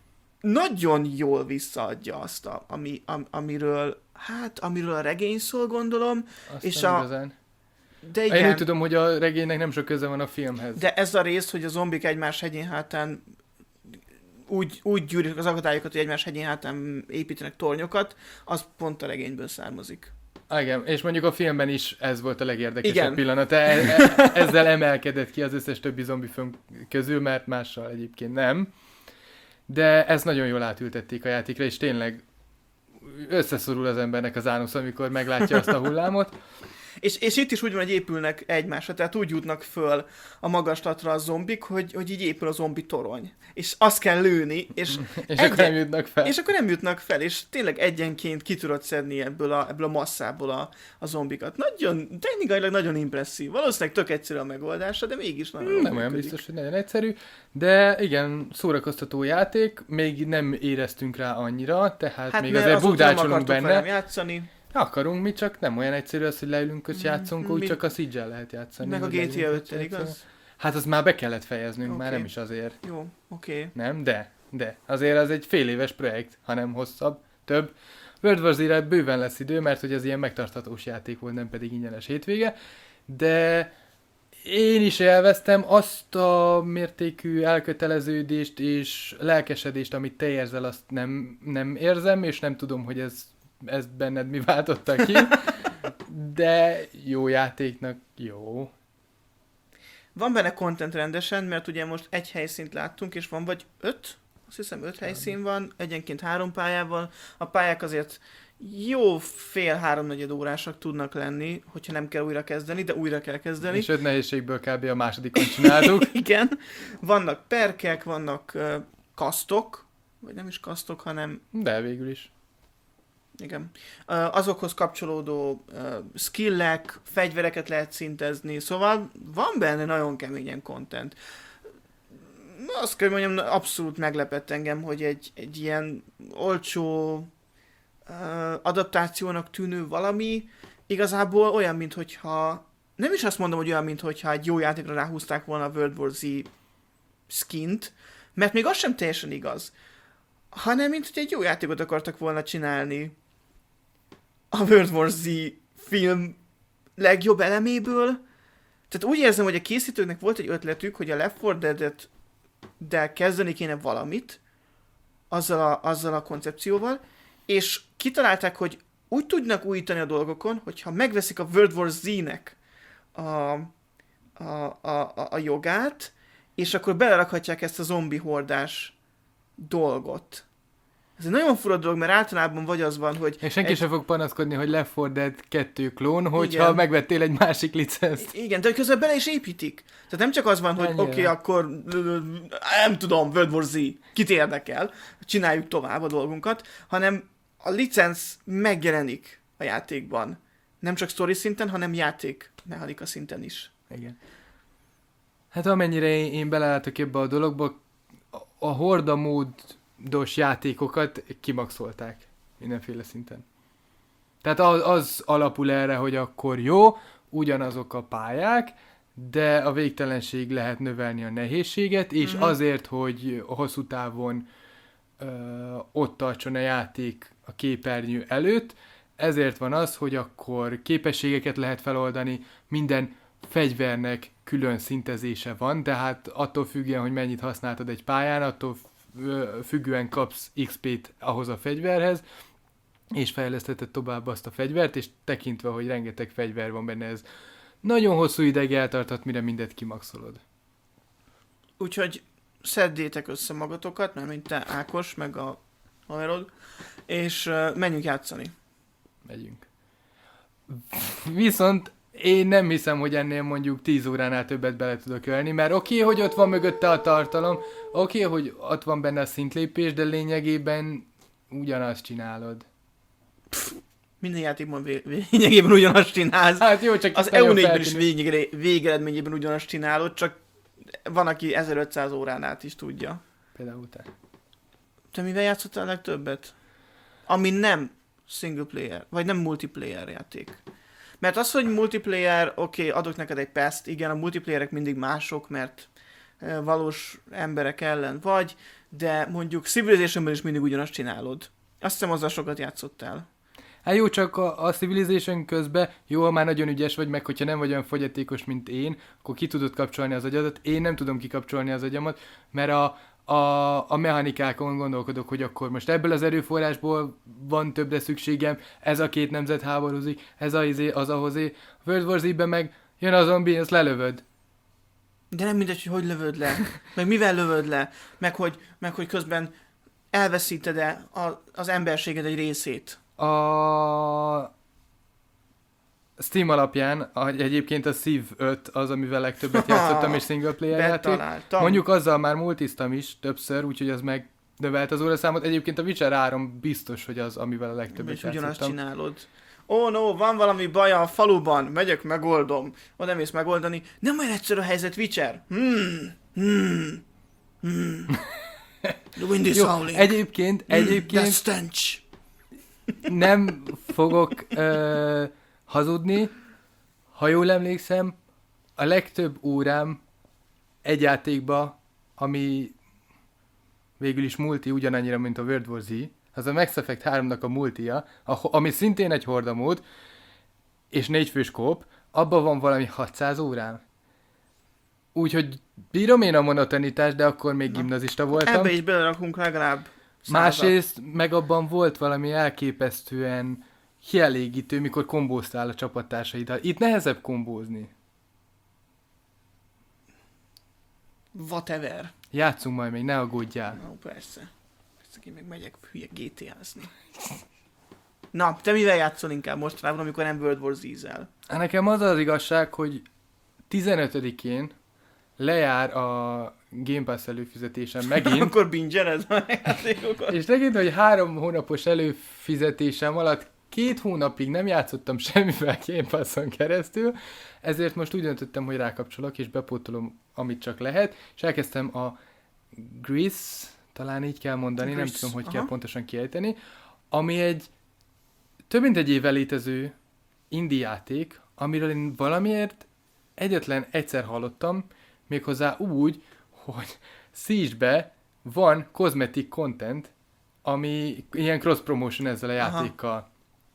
Nagyon jól visszaadja azt, a, ami, am, amiről, hát, amiről a regény szól, gondolom, Azt és nem a- igazán. de Én úgy igen, tudom, hogy a regénynek nem sok köze van a filmhez. de ez a rész, hogy a zombik egymás hegyén hátán úgy, úgy gyűrűk az akadályokat, hogy egymás hegyén hátán építenek tornyokat, az pont a regényből származik. Ah, igen, és mondjuk a filmben is ez volt a legérdekesebb Igen. pillanat. E- e- ezzel emelkedett ki az összes többi zombi film közül, mert mással egyébként nem. De ezt nagyon jól átültették a játékra, és tényleg összeszorul az embernek az ánusz, amikor meglátja azt a hullámot. És, és itt is úgy van, hogy épülnek egymásra, tehát úgy jutnak föl a magaslatra a zombik, hogy, hogy így épül a zombi torony. És azt kell lőni, és, És Egyen- akkor nem jutnak fel. és akkor nem jutnak fel, és tényleg egyenként ki tudod szedni ebből a, ebből a masszából a, a zombikat. Nagyon, technikailag nagyon impresszív. Valószínűleg tök egyszerű a megoldása, de mégis nagyon jól Nem olyan működik. biztos, hogy nagyon egyszerű, de igen, szórakoztató játék, még nem éreztünk rá annyira, tehát Hát még mert azért azóta nem bugdácsolunk akartok benne. velem játszani, Akarunk mi, csak nem olyan egyszerű az, hogy leülünk és játszunk, úgy mi- csak a Siege-el lehet játszani. meg a hogy gé té á leülünk és öttel, játszani. igaz? Hát azt már be kellett fejeznünk, már Oké. nem is azért. Jó, oké. Okay. Nem, de, de. Azért az egy fél éves projekt, hanem hosszabb, több. World War Z-re bőven lesz idő, mert hogy ez ilyen megtarthatós játék volt, nem pedig ingyenes hétvége. De én is élveztem azt a mértékű elköteleződést és lelkesedést, amit te érzel, azt nem, nem érzem, és nem tudom, hogy ez, ez benned mi váltotta ki. De jó játéknak jó. Van benne content rendesen, mert ugye most egy helyszínt láttunk, és van vagy öt? Azt hiszem öt helyszín van, egyenként három pályával. A pályák azért jó fél-háromnegyed órásak tudnak lenni, hogyha nem kell újra kezdeni, de újra kell kezdeni. És öt nehézségből kb. A másodikon csináltuk. Igen. Vannak perkek, vannak uh, kasztok, vagy nem is kasztok, hanem... De végül is. Igen. Uh, azokhoz kapcsolódó uh, skillek, fegyvereket lehet szintezni, szóval van benne nagyon keményen content. Azt kell mondjam, abszolút meglepett engem, hogy egy, egy ilyen olcsó uh, adaptációnak tűnő valami igazából olyan, minthogyha nem is azt mondom, hogy olyan, minthogyha egy jó játékra ráhúzták volna a World War Z skint, mert még az sem teljesen igaz, hanem mint hogy egy jó játékot akartak volna csinálni a World War Z film legjobb eleméből. Tehát úgy érzem, hogy a készítőknek volt egy ötletük, hogy a Left four Dead-et de kezdeni kéne valamit azzal a, azzal a koncepcióval, és kitalálták, hogy úgy tudnak újítani a dolgokon, hogyha megveszik a World War Z-nek a, a, a, a, a jogát, és akkor belerakhatják ezt a zombi hordás dolgot. Ez egy nagyon fura dolog, mert általában vagy az van, hogy... És senki egy... sem fog panaszkodni, hogy Left four Dead kettő klón, hogyha Igen. megvettél egy másik licenzt. Igen, de közben bele is építik. Tehát nem csak az van, hogy oké, okay, akkor nem tudom, World War Z, kit érdekel, csináljuk tovább a dolgunkat, hanem a licenc megjelenik a játékban. Nem csak story szinten, hanem játék mechanika szinten is. Igen. Hát amennyire én, én belelátok ebbe a dologba, a, a horda módos játékokat kimaxolták mindenféle szinten. Tehát az, az alapul erre, hogy akkor jó, ugyanazok a pályák, de a végtelenség lehet növelni a nehézséget, és mm-hmm. azért, hogy hosszú távon ö, ott tartson a játék a képernyő előtt, ezért van az, hogy akkor képességeket lehet feloldani, minden fegyvernek külön szintezése van, tehát attól függően, hogy mennyit használtad egy pályán, attól függően kapsz iksz pét ahhoz a fegyverhez, és fejlesztetted tovább azt a fegyvert, és tekintve, hogy rengeteg fegyver van benne, ez nagyon hosszú ideig eltarthat, mire mindet kimaxolod. Úgyhogy szedjétek össze magatokat, mert mint te, Ákos, meg a haverod, és uh, menjünk játszani. Megyünk. Viszont én nem hiszem, hogy ennél mondjuk tíz óránál többet bele tudok ölni, mert oké, okay, hogy ott van mögötte a tartalom, oké, okay, hogy ott van benne a szintlépés, de lényegében ugyanazt csinálod. Pff, minden játékban vé- lényegében ugyanazt csinálsz. Hát jó, csak az E U négyben is végig, végeredményében ugyanazt csinálod, csak van, aki ezerötszáz órán át is tudja. Például te. Te mivel játszottál a legtöbbet? Ami nem single player, vagy nem multiplayer játék. Mert az, hogy multiplayer, oké, okay, adok neked egy pest, igen, a multiplayerek mindig mások, mert e, valós emberek ellen vagy, de mondjuk Civilizationben is mindig ugyanazt csinálod. Azt hiszem, azzal sokat játszottál. Hát jó, csak a, a Civilization közben, jó, ha már nagyon ügyes vagy, meg hogyha nem vagy olyan fogyatékos, mint én, akkor ki tudod kapcsolni az agyadat. Én nem tudom kikapcsolni az agyamat, mert a, a, a mechanikákon gondolkodok, hogy akkor most ebből az erőforrásból van többre szükségem, ez a két nemzet háborúzik, ez a izé, az ahhozé. A World War Z-ben meg jön a zombi, ezt lelövöd. De nem mindegy, hogy hogy lövöd le, meg mivel lövöd le, meg hogy, meg hogy közben elveszíted-e a, az emberséged egy részét. A Steam alapján a, egyébként a Civ öt az, amivel legtöbbet játszottam, és single player játék. Mondjuk azzal már multiztam is többször, úgyhogy az meg növelt az óraszámot. Egyébként a Witcher három biztos, hogy az, amivel a legtöbbet és játszottam. ugyanazt csinálod. Ó, oh, no, van valami baj a faluban, megyek, megoldom. Oda mész megoldani. Nem olyan egyszerű a helyzet, Witcher. Hmm, hmm, hmm. The wind is howling. Egyébként, egyébként... Mm, that stench. Nem fogok ö, hazudni, ha jól emlékszem, a legtöbb órám egy játékba, ami végül is multi ugyanannyira, mint a World War Z, az a Mass Effect háromnak a multia, ami szintén egy hordamód, és négy fős kóp, abban van valami hatszáz órám. Úgyhogy bírom én a monotonitást, de akkor még Na, gimnazista voltam. Ebbe is belerakunk legalább százat. Másrészt meg abban volt valami elképesztően kielégítő, mikor kombóztál a csapattársaidal. Itt nehezebb kombózni. Whatever. Játszunk majd még, ne aggódjál. No, persze. Persze, én meg megyek hülye gé té á-zni. Na, te mivel játszol inkább mostanában, amikor nem World War Z-zel? Hát nekem az az igazság, hogy tizenötödikén lejár a Game Pass előfizetésem megint. Akkor bingeled a játékokat. És megint, hogy három hónapos előfizetésem alatt két hónapig nem játszottam semmivel Game Passon keresztül, ezért most úgy döntöttem, hogy rákapcsolok, és bepótolom, amit csak lehet, és elkezdtem a Gris, talán így kell mondani, Gris, nem tudom, hogy aha. kell pontosan kiejteni, ami egy több mint egy éve létező indie játék, amiről én valamiért egyetlen egyszer hallottam, méghozzá úgy, hogy Siege-be van cosmetic content, ami ilyen cross-promotion ezzel a játékkal. Aha.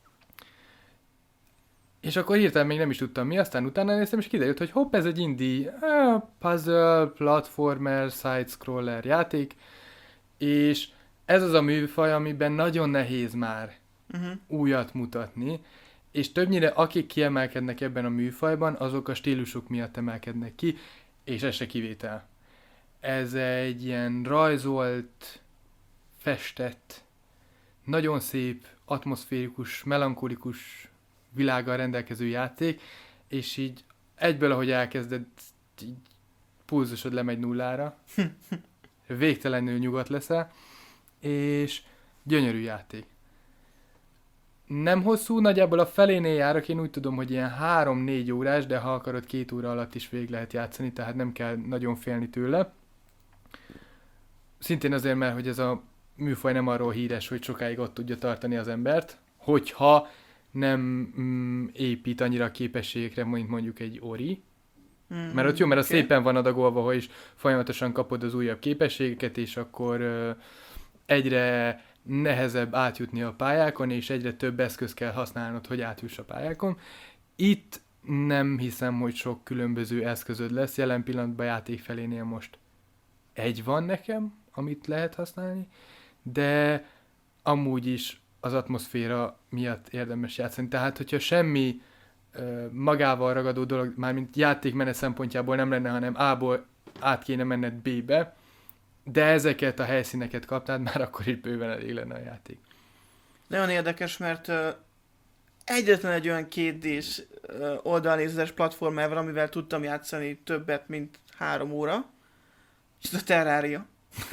És akkor hirtelen még nem is tudtam mi, aztán utána néztem, és kiderült, hogy hopp, ez egy indie uh, puzzle, platformer, side-scroller játék, és ez az a műfaj, amiben nagyon nehéz már uh-huh. újat mutatni, és többnyire akik kiemelkednek ebben a műfajban, azok a stílusok miatt emelkednek ki, és ez se kivétel. Ez egy ilyen rajzolt, festett, nagyon szép, atmoszférikus, melankolikus világgal rendelkező játék, és így egyből, ahogy elkezded, így pulzusod lemegy nullára, végtelenül nyugodt leszel, és gyönyörű játék. Nem hosszú, nagyjából a felénél járok, én úgy tudom, hogy ilyen három-négy órás, de ha akarod, két óra alatt is végig lehet játszani, tehát nem kell nagyon félni tőle. Szintén azért, mert hogy ez a műfaj nem arról híres, hogy sokáig ott tudja tartani az embert, hogyha nem mm, épít annyira a képességekre, mint mondjuk egy Ori. Mm, mert ott jó, mert okay. a szépen van adagolva, hogy is folyamatosan kapod az újabb képességeket, és akkor uh, egyre nehezebb átjutni a pályákon, és egyre több eszköz kell használnod, hogy átjuss a pályákon. Itt nem hiszem, hogy sok különböző eszközöd lesz. Jelen pillanatban játék felénél most egy van nekem, amit lehet használni, de amúgy is az atmoszféra miatt érdemes játszani. Tehát, hogyha semmi ö, magával ragadó dolog, mármint játékmenet szempontjából nem lenne, hanem A-ból át kéne menned B-be, de ezeket a helyszíneket kapnád, már akkor is bőven elég lenne a játék. Nagyon érdekes, mert uh, egyetlen egy olyan kétdés uh, oldalnézetes platformer van, amivel tudtam játszani többet, mint három óra, és ez a Terraria.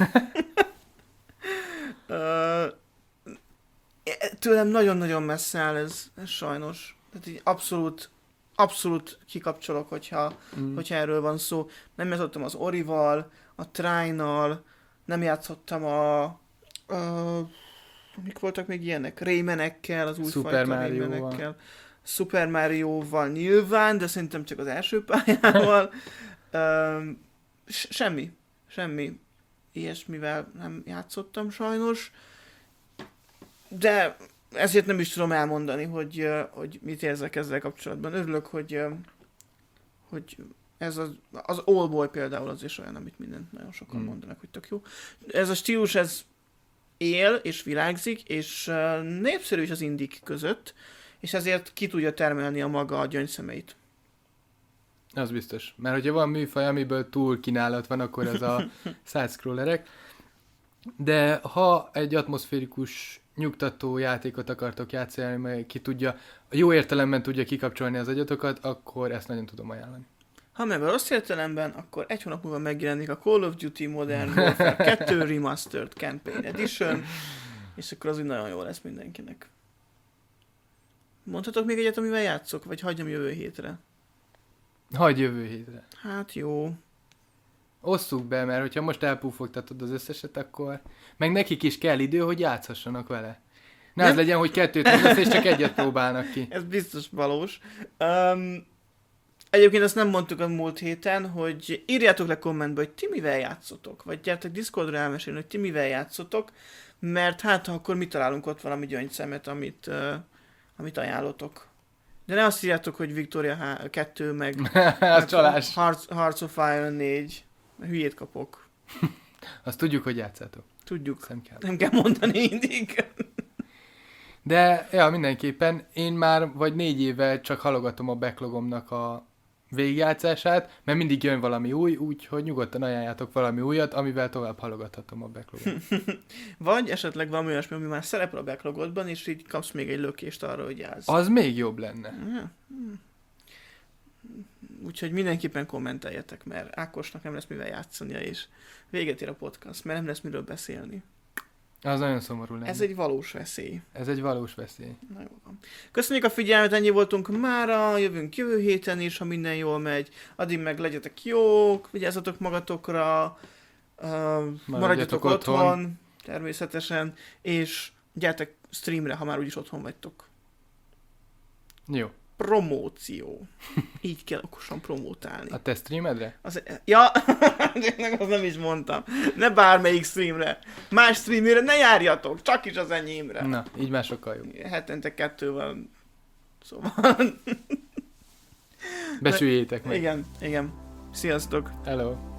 uh, tőlem nagyon-nagyon messze áll ez, ez sajnos. Tehát így abszolút, abszolút kikapcsolok, hogyha, mm. hogyha erről van szó. Nem játszottam az Orival, a Trine-nal, nem játszottam a, a... mik voltak még ilyenek? Rayman-ekkel, az újfajta Rayman-ekkel. Super Mario-val nyilván, de szerintem csak az első pályával. um, semmi. Semmi. Ilyesmivel nem játszottam sajnos. De ezért nem is tudom elmondani, hogy, hogy mit érzek ezzel kapcsolatban. Örülök, hogy, hogy ez az, az Oldboy például az is olyan, amit mindent nagyon sokan hmm. mondanak, hogy tök jó. Ez a stílus, ez él és virágzik, és népszerű is az indik között, és ezért ki tudja termelni a maga a gyöngyszemeit. Az biztos. Mert hogyha van műfaj, amiből túl kínálat van, akkor ez a side-scrollerek. De ha egy atmoszférikus, nyugtató játékot akartok játszani, mert ki tudja, a jó értelemben tudja kikapcsolni az agyatokat, akkor ezt nagyon tudom ajánlani. Ha meg a rossz értelemben, akkor egy hónap múlva megjelenik a Call of Duty Modern Warfare kettő Remastered Campaign Edition, és akkor az úgy nagyon jó lesz mindenkinek. Mondhatok még egyet, amivel játszok, vagy hagyjam jövő hétre? Hagyj jövő hétre. Hát jó. Osszuk be, mert hogyha most elpúfogtatod az összeset, akkor meg nekik is kell idő, hogy játszhassanak vele. Ne az legyen, hogy kettőt mondasz, és csak egyet próbálnak ki. Ez biztos valós. Um, egyébként azt nem mondtuk a múlt héten, hogy írjátok le kommentbe, hogy ti mivel játszotok, vagy gyertek Discordra elmesélni, hogy ti mivel játszotok, mert hát ha akkor mi találunk ott valami gyöngyszemet, amit, uh, amit ajánlotok. De ne azt írjátok, hogy Victoria kettő, meg az csalás. Hearts, Hearts of Iron négy. Hülyét kapok. Azt tudjuk, hogy játszátok. Tudjuk. Nem kell. Nem kell mondani mindig. De, ja, mindenképpen én már vagy négy éve csak halogatom a backlogomnak a végigjátszását, mert mindig jön valami új, úgyhogy nyugodtan ajánljátok valami újat, amivel tovább halogathatom a backlogot. Vagy esetleg valami olyasmi, ami már szerepel a backlogodban, és így kapsz még egy lökést arra, hogy játsz. Az még jobb lenne. Ja. Úgyhogy mindenképpen kommenteljetek, mert Ákosnak nem lesz mivel játszania, és véget ér a podcast, mert nem lesz miről beszélni. Az nagyon szomorú lenne. Ez egy valós veszély. Ez egy valós veszély. Na jó van. Köszönjük a figyelmet, ennyi voltunk mára, jövünk jövő héten is, ha minden jól megy. Addig meg legyetek jók, vigyázzatok magatokra, uh, maradjatok otthon, otthon, természetesen, és gyertek streamre, ha már úgyis otthon vagytok. Jó. Promóció. Így kell okosan promótálni. A te streamedre? Az, ja, az nem is mondtam. Ne bármelyik streamre. Más streamre ne járjatok, csak is az enyémre. Na, így már sokkal jobb. Hetente kettő van. Szóval... Besüljétek meg. Igen, igen. Sziasztok. Hello.